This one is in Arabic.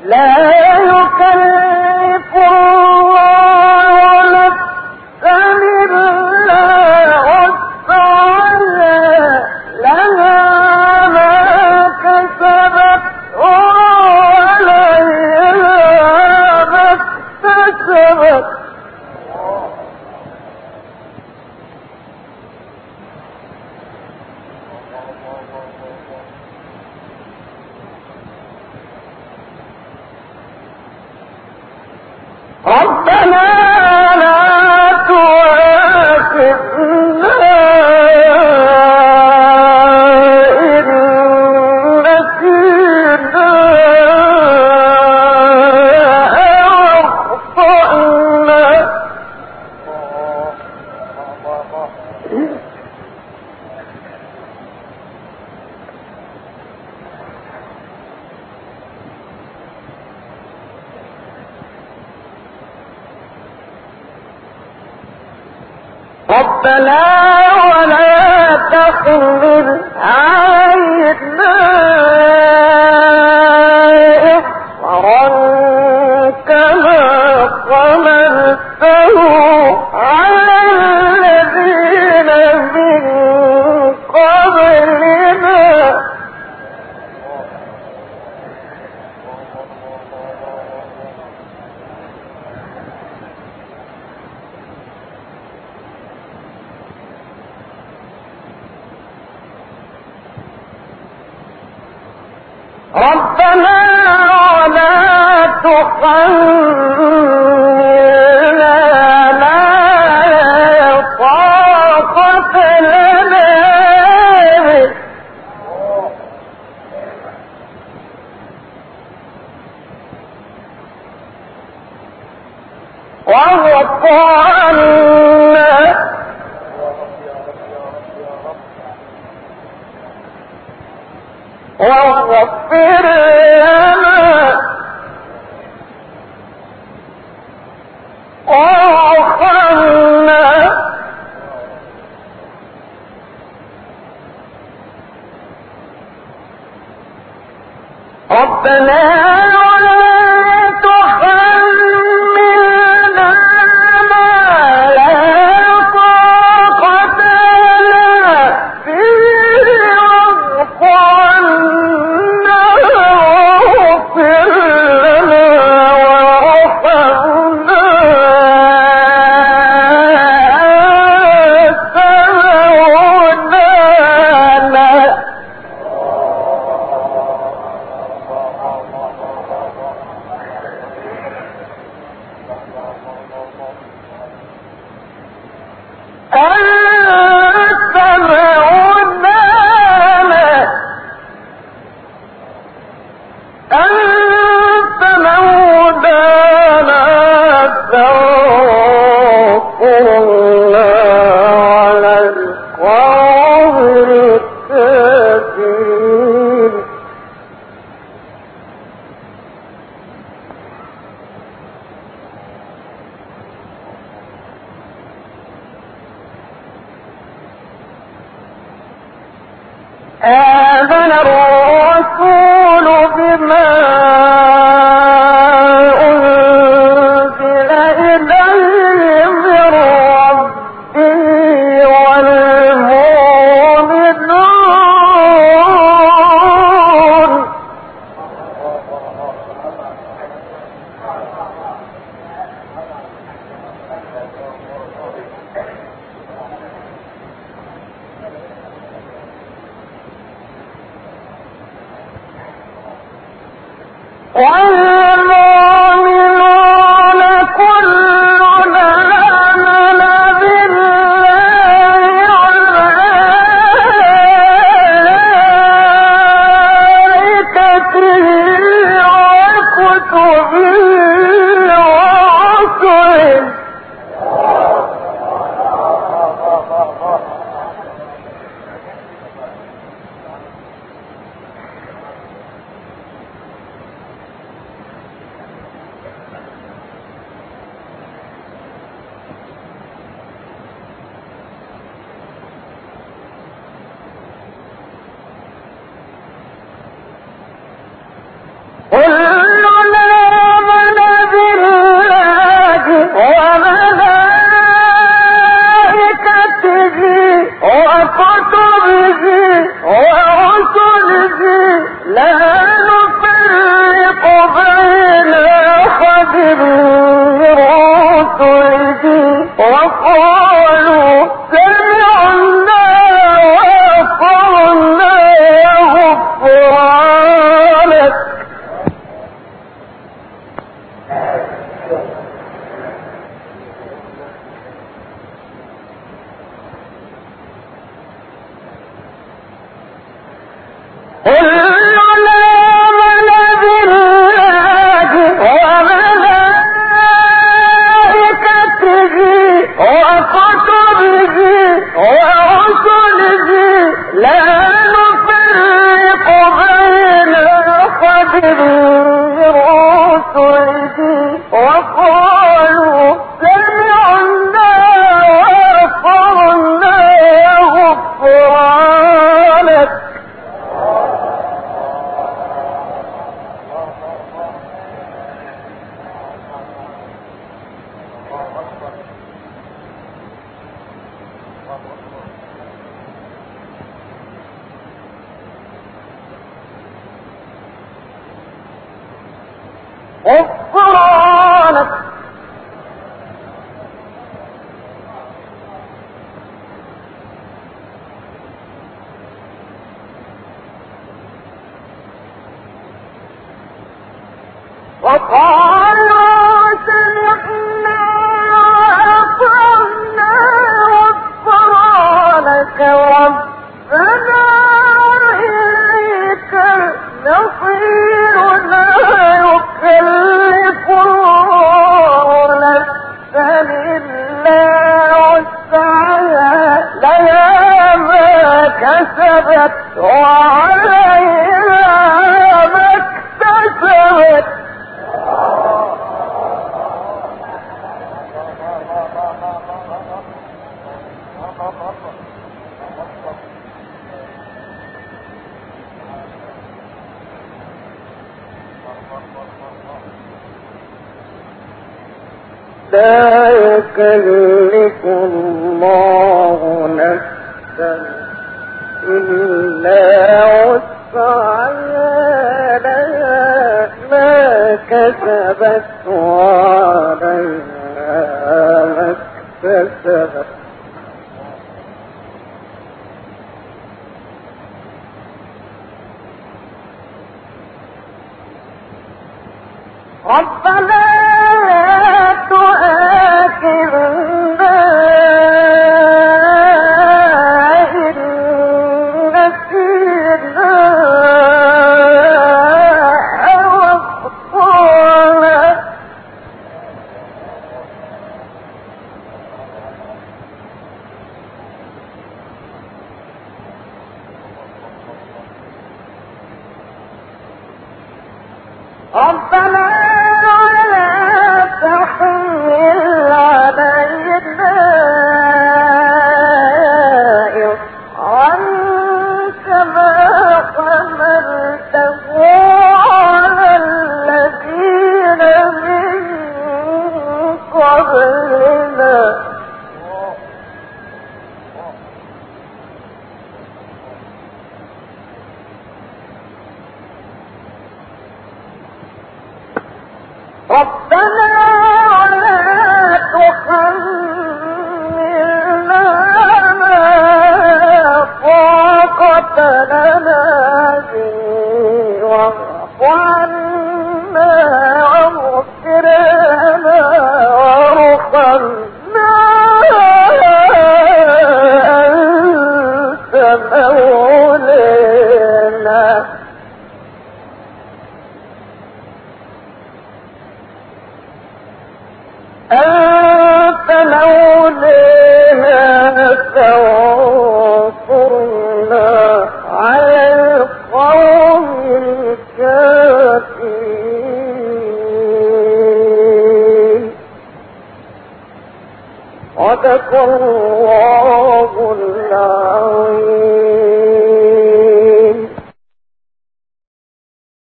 ربنا ولا تحمل علينا إصرا كما حملته على الذين من قبلنا ربنا ولا تحملنا ما لا طاقة لنا به واعف عنا واغفر لنا وارحمنا ربنا ولا تحملنا ما لا طاقة لنا به واعف عنا واغفر لنا وارحمنا أنت مولانا أنت مولانا أنت مولانا فانصرنا على القوم الكافرين آمن الرسول بما أنزل إليه من ربه والمؤمنون والمؤمنون كلنا آمن بالله وملائكته وكتبه ورسله لا يكلف الله نفسا إلا وسعها لها ما كسبت وعليها ما اكتسبت ربنا لا تؤاخذنا إن نسينا أو أخطأنا ربنا تحمل علينا إصرا كما حملته على الذين من قبلنا ربنا لا تحملنا ما طاقة لنا به واعف عنا واغفر لنا وارحمنا أنت مولانا أنت مولانا فانصرنا على القوم الكافرين صدق الله